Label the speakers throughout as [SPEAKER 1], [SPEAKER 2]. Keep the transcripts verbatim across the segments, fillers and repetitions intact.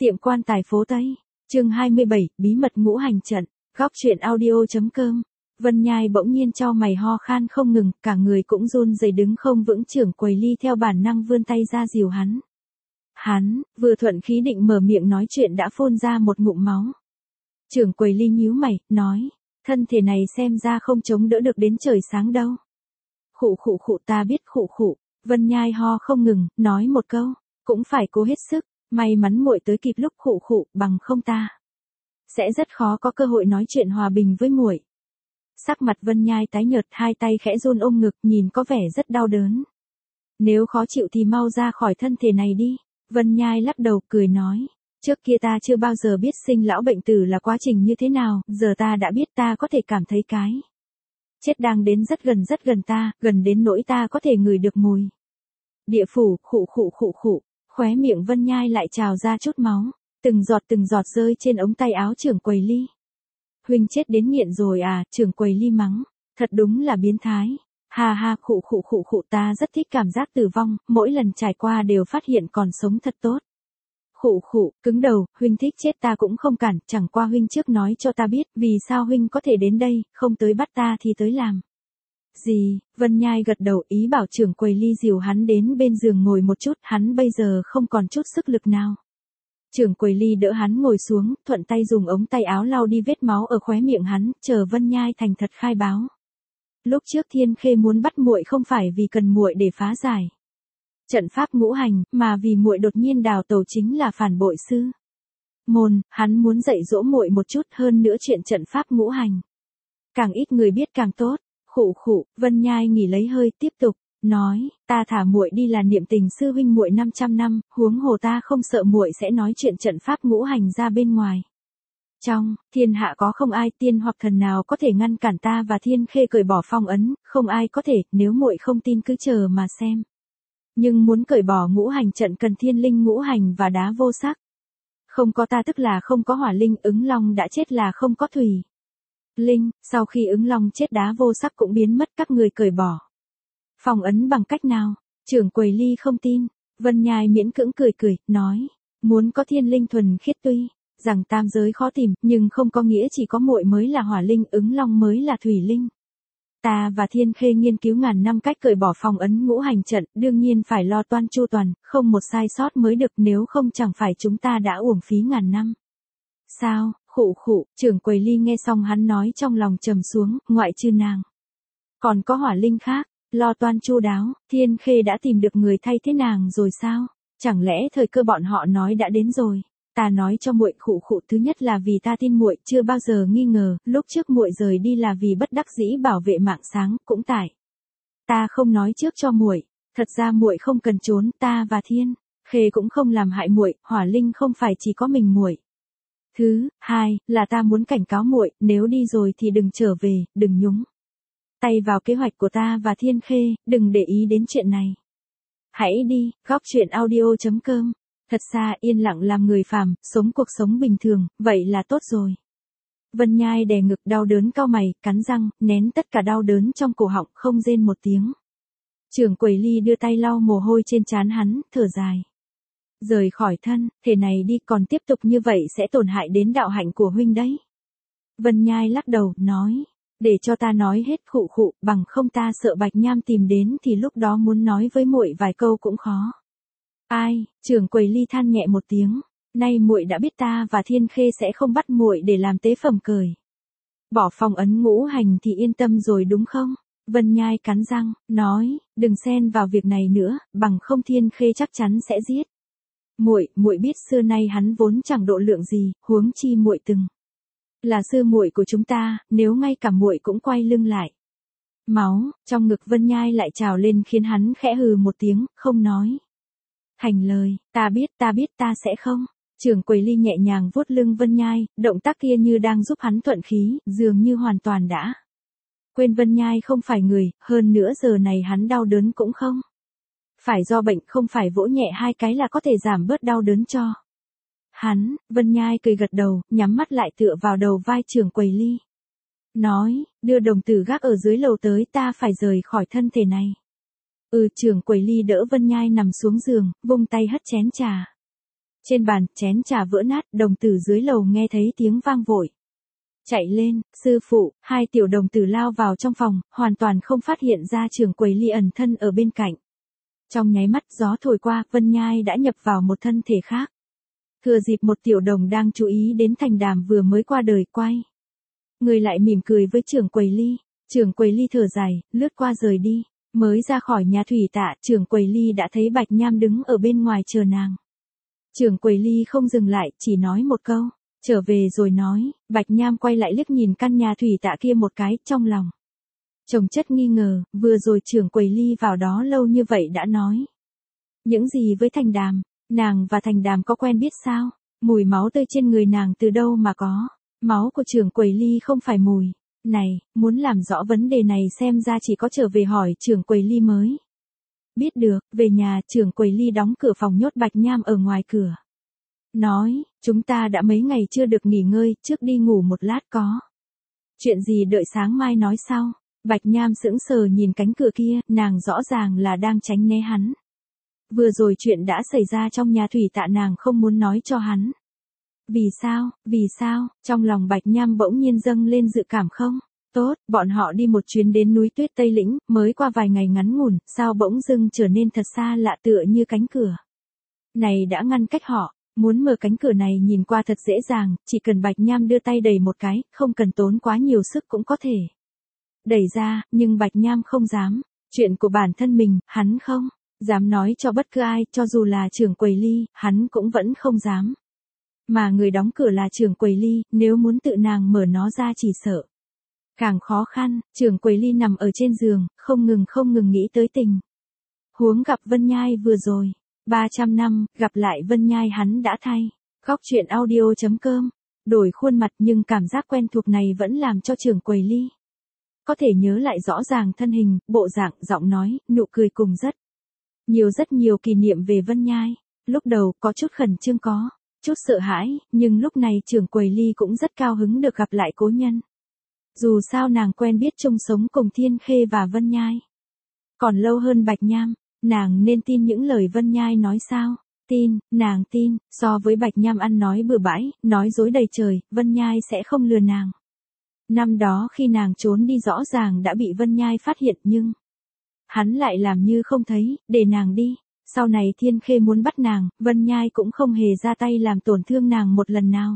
[SPEAKER 1] Tiệm quan tài phố Tây, chương hai mươi bảy, bí mật ngũ hành trận, góc truyện audio.com. Vân Nhai bỗng nhiên chau mày ho khan không ngừng, cả người cũng run rẩy đứng không vững. Trưởng quầy Ly theo bản năng vươn tay ra dìu hắn. Hắn, vừa thuận khí định mở miệng nói chuyện đã phun ra một ngụm máu. Trưởng quầy Ly nhíu mày, nói, thân thể này xem ra không chống đỡ được đến trời sáng đâu. Khụ khụ khụ, ta biết khụ khụ. Vân Nhai ho không ngừng, nói một câu, cũng phải cố hết sức. May mắn muội tới kịp lúc khụ khụ, bằng không ta sẽ rất khó có cơ hội nói chuyện hòa bình với muội. Sắc mặt Vân Nhai tái nhợt, hai tay khẽ run ôm ngực, nhìn có vẻ rất đau đớn. Nếu khó chịu thì mau ra khỏi thân thể này đi. Vân Nhai lắc đầu cười nói, trước kia ta chưa bao giờ biết sinh lão bệnh tử là quá trình như thế nào, giờ ta đã biết. Ta có thể cảm thấy cái chết đang đến rất gần rất gần ta, gần đến nỗi ta có thể ngửi được mùi địa phủ. Khụ khụ khụ khụ. Khóe miệng Vân Nhai lại trào ra chút máu, từng giọt từng giọt rơi trên ống tay áo trưởng quầy Ly. Huynh chết đến nghiện rồi à? Trưởng quầy Ly mắng, thật đúng là biến thái. Ha ha, khụ khụ khụ khụ, ta rất thích cảm giác tử vong, mỗi lần trải qua đều phát hiện còn sống thật tốt. Khụ khụ, cứng đầu, huynh thích chết ta cũng không cản, chẳng qua huynh trước nói cho ta biết, vì sao huynh có thể đến đây, không tới bắt ta thì tới làm gì? Vân Nhai gật đầu, ý bảo trưởng quầy Ly dìu hắn đến bên giường ngồi một chút, hắn bây giờ không còn chút sức lực nào. Trưởng quầy Ly đỡ hắn ngồi xuống, thuận tay dùng ống tay áo lau đi vết máu ở khóe miệng hắn, chờ Vân Nhai thành thật khai báo. Lúc trước Thiên Khê muốn bắt muội không phải vì cần muội để phá giải trận pháp ngũ hành, mà vì muội đột nhiên đào tẩu chính là phản bội sư môn, hắn muốn dạy dỗ muội một chút, hơn nữa chuyện trận pháp ngũ hành càng ít người biết càng tốt. Khụ khụ, Vân Nhai nghỉ lấy hơi, tiếp tục nói, ta thả muội đi là niệm tình sư huynh muội năm trăm năm, huống hồ ta không sợ muội sẽ nói chuyện trận pháp ngũ hành ra bên ngoài. Trong thiên hạ có không ai tiên hoặc thần nào có thể ngăn cản ta và Thiên Khê cởi bỏ phong ấn, không ai có thể, nếu muội không tin cứ chờ mà xem. Nhưng muốn cởi bỏ ngũ hành trận cần thiên linh ngũ hành và đá vô sắc. Không có ta tức là không có hỏa linh, ứng long đã chết là không có thủy linh, sau khi ứng long chết đá vô sắc cũng biến mất, các người cởi bỏ phong ấn bằng cách nào? Trưởng quầy Ly không tin. Vân Nhai miễn cưỡng cười cười, nói, muốn có thiên linh thuần khiết, tuy rằng tam giới khó tìm, nhưng không có nghĩa chỉ có muội mới là hỏa linh, ứng long mới là thủy linh. Ta và Thiên Khê nghiên cứu ngàn năm cách cởi bỏ phong ấn ngũ hành trận, đương nhiên phải lo toan chu toàn, không một sai sót mới được, nếu không chẳng phải chúng ta đã uổng phí ngàn năm. Sao? Khụ khụ, trưởng quầy Ly nghe xong hắn nói trong lòng trầm xuống, ngoại trừ nàng còn có hỏa linh khác, lo toan chu đáo. Thiên Khê đã tìm được người thay thế nàng rồi sao? Chẳng lẽ thời cơ bọn họ nói đã đến rồi? Ta nói cho muội, khụ khụ, thứ nhất là vì ta tin muội, chưa bao giờ nghi ngờ, lúc trước muội rời đi là vì bất đắc dĩ bảo vệ mạng sáng, cũng tại ta không nói trước cho muội. Thật ra muội không cần trốn, ta và Thiên Khê cũng không làm hại muội, hỏa linh không phải chỉ có mình muội. Thứ hai là ta muốn cảnh cáo muội, nếu đi rồi thì đừng trở về, đừng nhúng tay vào kế hoạch của ta và Thiên Khê, đừng để ý đến chuyện này. Hãy đi. Góc truyện audio.com. Thật ra yên lặng làm người phàm, sống cuộc sống bình thường, vậy là tốt rồi. Vân Nhai đè ngực đau đớn, cau mày, cắn răng, nén tất cả đau đớn trong cổ họng, không rên một tiếng. Trưởng quầy Ly đưa tay lau mồ hôi trên trán hắn, thở dài. Rời khỏi thân thể này đi, còn tiếp tục như vậy sẽ tổn hại đến đạo hạnh của huynh đấy. Vân Nhai lắc đầu, nói, để cho ta nói hết. Khụ khụ, bằng không ta sợ Bạch Nham tìm đến thì lúc đó muốn nói với muội vài câu cũng khó. Ai? Trưởng quầy Ly than nhẹ một tiếng, nay muội đã biết ta và Thiên Khê sẽ không bắt muội để làm tế phẩm cởi bỏ phong ấn ngũ hành thì yên tâm rồi đúng không? Vân Nhai cắn răng, nói, đừng xen vào việc này nữa, bằng không Thiên Khê chắc chắn sẽ giết muội. Muội biết xưa nay hắn vốn chẳng độ lượng gì, huống chi muội từng là sư muội của chúng ta, nếu ngay cả muội cũng quay lưng lại. Máu trong ngực Vân Nhai lại trào lên khiến hắn khẽ hừ một tiếng, không nói thành lời. Ta biết, ta biết, ta sẽ không. Trưởng quầy Ly nhẹ nhàng vuốt lưng Vân Nhai, động tác kia như đang giúp hắn thuận khí, dường như hoàn toàn đã quên Vân Nhai không phải người, hơn nữa giờ này hắn đau đớn cũng không phải do bệnh, không phải vỗ nhẹ hai cái là có thể giảm bớt đau đớn cho hắn. Vân Nhai cười gật đầu, nhắm mắt lại tựa vào đầu vai trưởng quầy Ly, nói, đưa đồng tử gác ở dưới lầu tới, ta phải rời khỏi thân thể này. Ừ. Trưởng quầy Ly đỡ Vân Nhai nằm xuống giường, vung tay hất chén trà Trên bàn, chén trà vỡ nát, đồng tử dưới lầu nghe thấy tiếng vang vội. Chạy lên, sư phụ, hai tiểu đồng tử lao vào trong phòng, hoàn toàn không phát hiện ra trưởng quầy Ly ẩn thân ở bên cạnh. Trong nháy mắt gió thổi qua, Vân Nhai đã nhập vào một thân thể khác. Thừa dịp một tiểu đồng đang chú ý đến Thành Đàm vừa mới qua đời quay. Người lại mỉm cười với trưởng quầy Ly, trưởng quầy Ly thở dài, lướt qua rời đi. Mới ra khỏi nhà thủy tạ, trưởng quầy Ly đã thấy Bạch Nham đứng ở bên ngoài chờ nàng. Trưởng quầy Ly không dừng lại, chỉ nói một câu, trở về rồi nói. Bạch Nham quay lại liếc nhìn căn nhà thủy tạ kia một cái, trong lòng chồng chất nghi ngờ, vừa rồi trưởng quầy Ly vào đó lâu như vậy đã nói những gì với Thành Đàm, nàng và Thành Đàm có quen biết sao? Mùi máu tươi trên người nàng từ đâu mà có? Máu của trưởng quầy Ly không phải mùi. Này, muốn làm rõ vấn đề này xem ra chỉ có trở về hỏi trưởng quầy Ly mới biết được. Về nhà, trưởng quầy Ly đóng cửa phòng nhốt Bạch Nham ở ngoài cửa. Nói, chúng ta đã mấy ngày chưa được nghỉ ngơi, trước đi ngủ một lát có. Chuyện gì đợi sáng mai nói sau. Bạch Nham sững sờ nhìn cánh cửa kia, nàng rõ ràng là đang tránh né hắn. Vừa rồi chuyện đã xảy ra trong nhà thủy tạ nàng không muốn nói cho hắn. Vì sao, vì sao, trong lòng Bạch Nham bỗng nhiên dâng lên dự cảm không? Tốt, bọn họ đi một chuyến đến núi Tuyết Tây Lĩnh, mới qua vài ngày ngắn ngủn, sao bỗng dưng trở nên thật xa lạ tựa như cánh cửa này đã ngăn cách họ. Muốn mở cánh cửa này nhìn qua thật dễ dàng, chỉ cần Bạch Nham đưa tay đẩy một cái, không cần tốn quá nhiều sức cũng có thể đẩy ra, nhưng Bạch Nham không dám. Chuyện của bản thân mình, hắn không dám nói cho bất cứ ai, cho dù là trưởng quầy Ly, hắn cũng vẫn không dám. Mà người đóng cửa là trưởng quầy Ly, nếu muốn tự nàng mở nó ra chỉ sợ càng khó khăn. Trưởng quầy Ly nằm ở trên giường, không ngừng không ngừng nghĩ tới tình huống gặp Vân Nhai vừa rồi. ba trăm năm, gặp lại Vân Nhai hắn đã thay. Góc truyện audio chấm com. Đổi khuôn mặt nhưng cảm giác quen thuộc này vẫn làm cho trưởng quầy Ly có thể nhớ lại rõ ràng thân hình, bộ dạng, giọng nói, nụ cười cùng rất nhiều rất nhiều kỷ niệm về Vân Nhai. Lúc đầu có chút khẩn trương, có chút sợ hãi, nhưng lúc này trưởng quầy Ly cũng rất cao hứng được gặp lại cố nhân. Dù sao nàng quen biết chung sống cùng Thiên Khê và Vân Nhai còn lâu hơn Bạch Nham, nàng nên tin những lời Vân Nhai nói sao? Tin, nàng tin. So với Bạch Nham ăn nói bừa bãi, nói dối đầy trời, Vân Nhai sẽ không lừa nàng. Năm đó khi nàng trốn đi rõ ràng đã bị Vân Nhai phát hiện, nhưng hắn lại làm như không thấy, để nàng đi. Sau này Thiên Khê muốn bắt nàng, Vân Nhai cũng không hề ra tay làm tổn thương nàng một lần nào.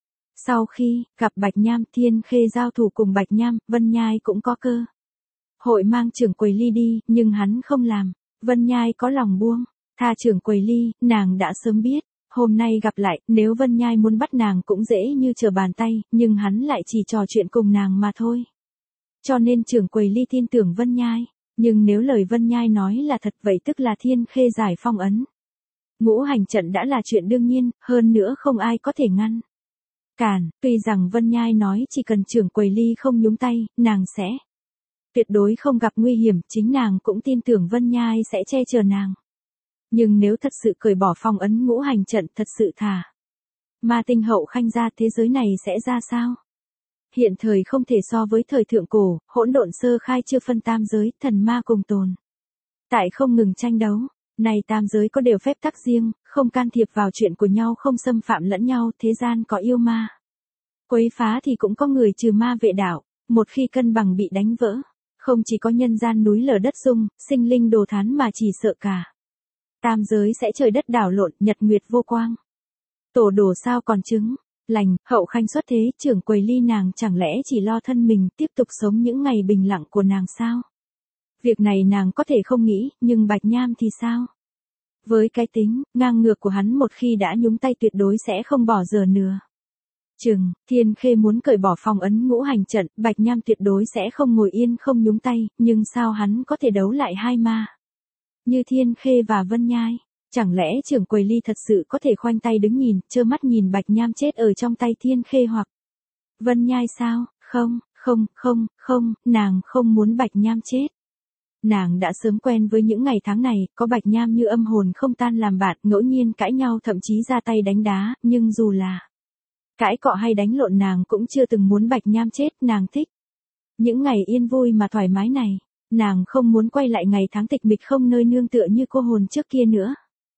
[SPEAKER 1] Sau khi gặp Bạch Nham, Thiên Khê giao thủ cùng Bạch Nham, Vân Nhai cũng có cơ hội mang trưởng quầy Ly đi, nhưng hắn không làm. Vân Nhai có lòng buông tha trưởng quầy Ly, nàng đã sớm biết. Hôm nay gặp lại, nếu Vân Nhai muốn bắt nàng cũng dễ như trở bàn tay, nhưng hắn lại chỉ trò chuyện cùng nàng mà thôi. Cho nên trưởng quầy Ly tin tưởng Vân Nhai. Nhưng nếu lời Vân Nhai nói là thật, vậy tức là Thiên Khê giải phong ấn ngũ hành trận đã là chuyện đương nhiên, hơn nữa không ai có thể ngăn cản. Tuy rằng Vân Nhai nói chỉ cần trưởng quầy Ly không nhúng tay, nàng sẽ tuyệt đối không gặp nguy hiểm, chính nàng cũng tin tưởng Vân Nhai sẽ che chở nàng. Nhưng nếu thật sự cởi bỏ phong ấn ngũ hành trận, thật sự thả ma tinh hậu khanh ra, thế giới này sẽ ra sao? Hiện thời không thể so với thời thượng cổ, hỗn độn sơ khai chưa phân tam giới, thần ma cùng tồn tại không ngừng tranh đấu. Này tam giới có đều phép tắc riêng, không can thiệp vào chuyện của nhau, không xâm phạm lẫn nhau, thế gian có yêu ma quấy phá thì cũng có người trừ ma vệ đạo. Một khi cân bằng bị đánh vỡ, không chỉ có nhân gian núi lở đất rung, sinh linh đồ thán mà chỉ sợ cả tam giới sẽ trời đất đảo lộn, nhật nguyệt vô quang. Tổ đổ sao còn trứng lành, hậu khanh xuất thế, trưởng quầy Ly nàng chẳng lẽ chỉ lo thân mình, tiếp tục sống những ngày bình lặng của nàng sao? Việc này nàng có thể không nghĩ, nhưng Bạch Nham thì sao? Với cái tính ngang ngược của hắn, một khi đã nhúng tay tuyệt đối sẽ không bỏ giờ nữa. Chừng, Thiên Khê muốn cởi bỏ phong ấn ngũ hành trận, Bạch Nham tuyệt đối sẽ không ngồi yên không nhúng tay, nhưng sao hắn có thể đấu lại hai ma như Thiên Khê và Vân Nhai? Chẳng lẽ trưởng quầy Ly thật sự có thể khoanh tay đứng nhìn, trơ mắt nhìn Bạch Nham chết ở trong tay Thiên Khê hoặc Vân Nhai sao? Không, không, không, không, nàng không muốn Bạch Nham chết. Nàng đã sớm quen với những ngày tháng này, có Bạch Nham như âm hồn không tan làm bạn, ngẫu nhiên cãi nhau, thậm chí ra tay đánh đá, nhưng dù là cãi cọ hay đánh lộn nàng cũng chưa từng muốn Bạch Nham chết, nàng thích những ngày yên vui mà thoải mái này. Nàng không muốn quay lại ngày tháng tịch mịch không nơi nương tựa như cô hồn trước kia nữa.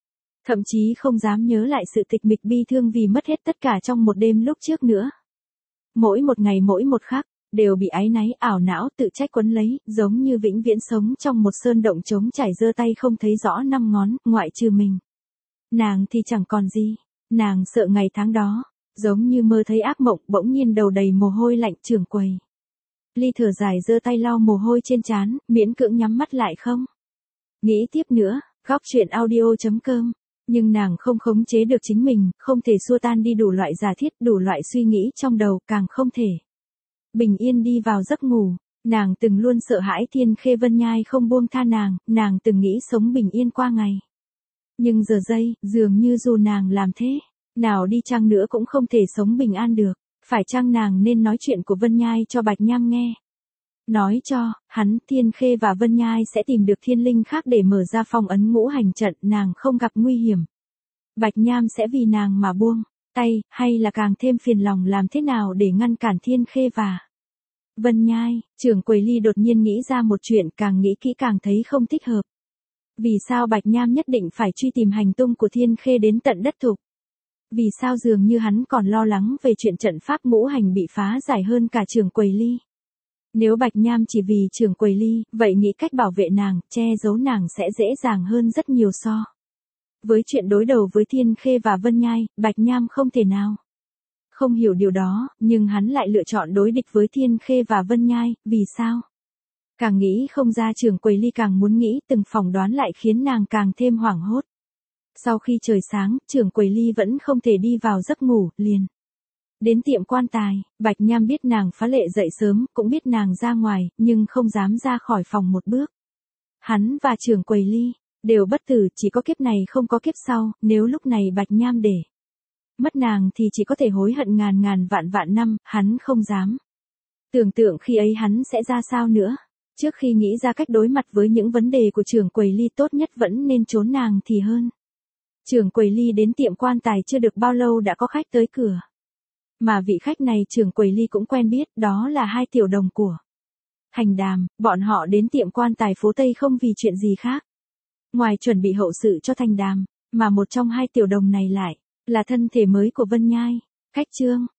[SPEAKER 1] Thậm chí không dám nhớ lại sự tịch mịch bi thương vì mất hết tất cả trong một đêm lúc trước nữa. Mỗi một ngày mỗi một khắc, đều bị áy náy ảo não tự trách quấn lấy, giống như vĩnh viễn sống trong một sơn động trống trải giơ tay không thấy rõ năm ngón, ngoại trừ mình. Nàng thì chẳng còn gì, nàng sợ ngày tháng đó, giống như mơ thấy ác mộng, bỗng nhiên đầu đầy mồ hôi lạnh. Trưởng quầy Ly thở dài giơ tay lau mồ hôi trên trán, miễn cưỡng nhắm mắt lại không nghĩ tiếp nữa. Góc truyện audio chấm com. Nhưng nàng không khống chế được chính mình, không thể xua tan đi đủ loại giả thiết, đủ loại suy nghĩ trong đầu, càng không thể bình yên đi vào giấc ngủ. Nàng từng luôn sợ hãi Thiên Khê Vân Nhai không buông tha nàng, nàng từng nghĩ sống bình yên qua ngày. Nhưng giờ đây, dường như dù nàng làm thế, nào đi chăng nữa cũng không thể sống bình an được. Phải chăng nàng nên nói chuyện của Vân Nhai cho Bạch Nham nghe? Nói cho hắn Thiên Khê và Vân Nhai sẽ tìm được thiên linh khác để mở ra phong ấn ngũ hành trận, nàng không gặp nguy hiểm. Bạch Nham sẽ vì nàng mà buông tay, hay là càng thêm phiền lòng làm thế nào để ngăn cản Thiên Khê và Vân Nhai? Trưởng quầy Ly đột nhiên nghĩ ra một chuyện, càng nghĩ kỹ càng thấy không thích hợp. Vì sao Bạch Nham nhất định phải truy tìm hành tung của Thiên Khê đến tận đất thục? Vì sao dường như hắn còn lo lắng về chuyện trận pháp ngũ hành bị phá giải hơn cả trưởng quầy Ly? Nếu Bạch Nham chỉ vì trưởng quầy Ly, vậy nghĩ cách bảo vệ nàng, che giấu nàng sẽ dễ dàng hơn rất nhiều so với chuyện đối đầu với Thiên Khê và Vân Nhai. Bạch Nham không thể nào không hiểu điều đó, nhưng hắn lại lựa chọn đối địch với Thiên Khê và Vân Nhai. Vì sao? Càng nghĩ không ra, trưởng quầy Ly càng muốn nghĩ, từng phỏng đoán lại khiến nàng càng thêm hoảng hốt. Sau khi trời sáng, trưởng quầy Ly vẫn không thể đi vào giấc ngủ, liền đến tiệm quan tài. Bạch Nham biết nàng phá lệ dậy sớm, cũng biết nàng ra ngoài, nhưng không dám ra khỏi phòng một bước. Hắn và trưởng quầy Ly đều bất tử, chỉ có kiếp này không có kiếp sau. Nếu lúc này Bạch Nham để mất nàng thì chỉ có thể hối hận ngàn ngàn vạn vạn năm. Hắn không dám tưởng tượng khi ấy hắn sẽ ra sao nữa. Trước khi nghĩ ra cách đối mặt với những vấn đề của trưởng quầy Ly, tốt nhất vẫn nên trốn nàng thì hơn. Trưởng quầy Ly đến tiệm quan tài chưa được bao lâu đã có khách tới cửa. Mà vị khách này trưởng quầy Ly cũng quen biết, đó là hai tiểu đồng của Thành Đàm. Bọn họ đến tiệm quan tài phố Tây không vì chuyện gì khác ngoài chuẩn bị hậu sự cho Thành Đàm, mà một trong hai tiểu đồng này lại là thân thể mới của Vân Nhai. Khách trương